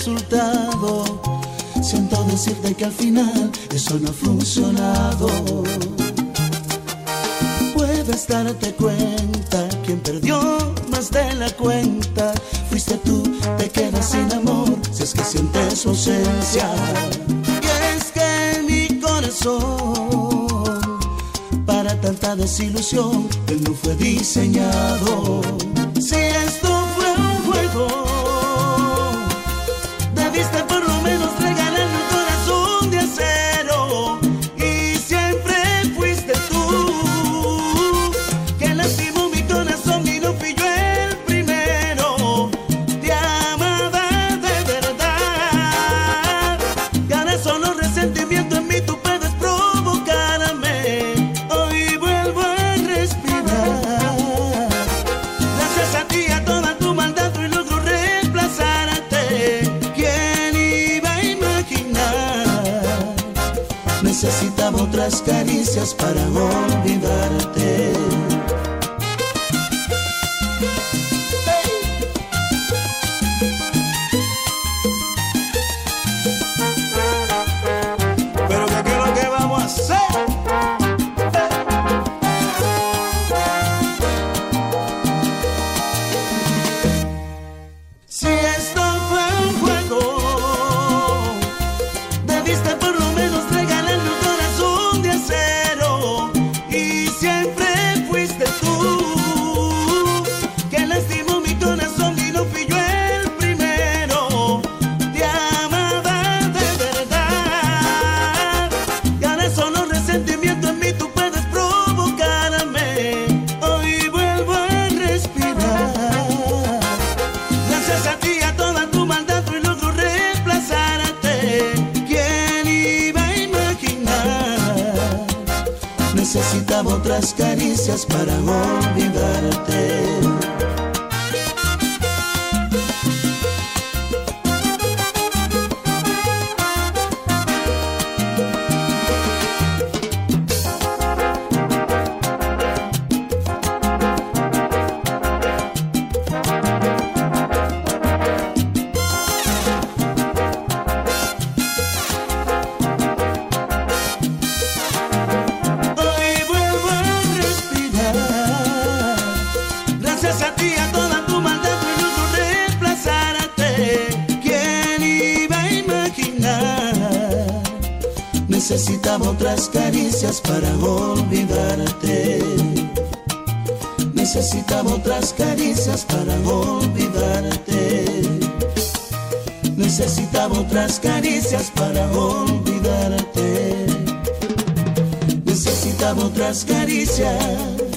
resultado. Siento decirte que al final eso no ha funcionado. Puedes darte cuenta, quien perdió más de la cuenta fuiste tú, te quedas sin amor si es que sientes su ausencia. Y es que mi corazón para tanta desilusión él no fue diseñado. Si esto fue un juego, debiste por lo menos regalarme un corazón de acero. Y siempre fuiste tú que lastimó mi corazón y no fui yo el primero. Te amaba de verdad y ahora solo resentimiento en mí tú puedes provocarme. Hoy vuelvo a respirar. Gracias a ti, a toda tu maldad, hoy logro reemplazarte. ¿Quién iba a imaginar? Necesitaba otras caricias para olvidarte. Pero ¿qué es lo que vamos a hacer? Si esto fue un juego, debiste por lo menos regalarme un corazón de acero. Y siempre fuiste tú que lastimó mi corazón y no fui yo el primero. Te amaba de verdad y ahora solo resentimiento en mí tú puedes provocarme. Hoy vuelvo a respirar. Gracias a ti, a toda tu maldad, hoy logro reemplazarte. ¿Quién iba a imaginar? Necesitaba otras caricias para olvidarte. Hoy vuelvo a respirar. Gracias a ti, a toda tu maldad, hoy logro reemplazarte. ¿Quién iba a imaginar? Necesitaba otras caricias para olvidarte. Necesitaba otras caricias para olvidarte. Necesitaba otras caricias para olvidarte. Necesitaba otras caricias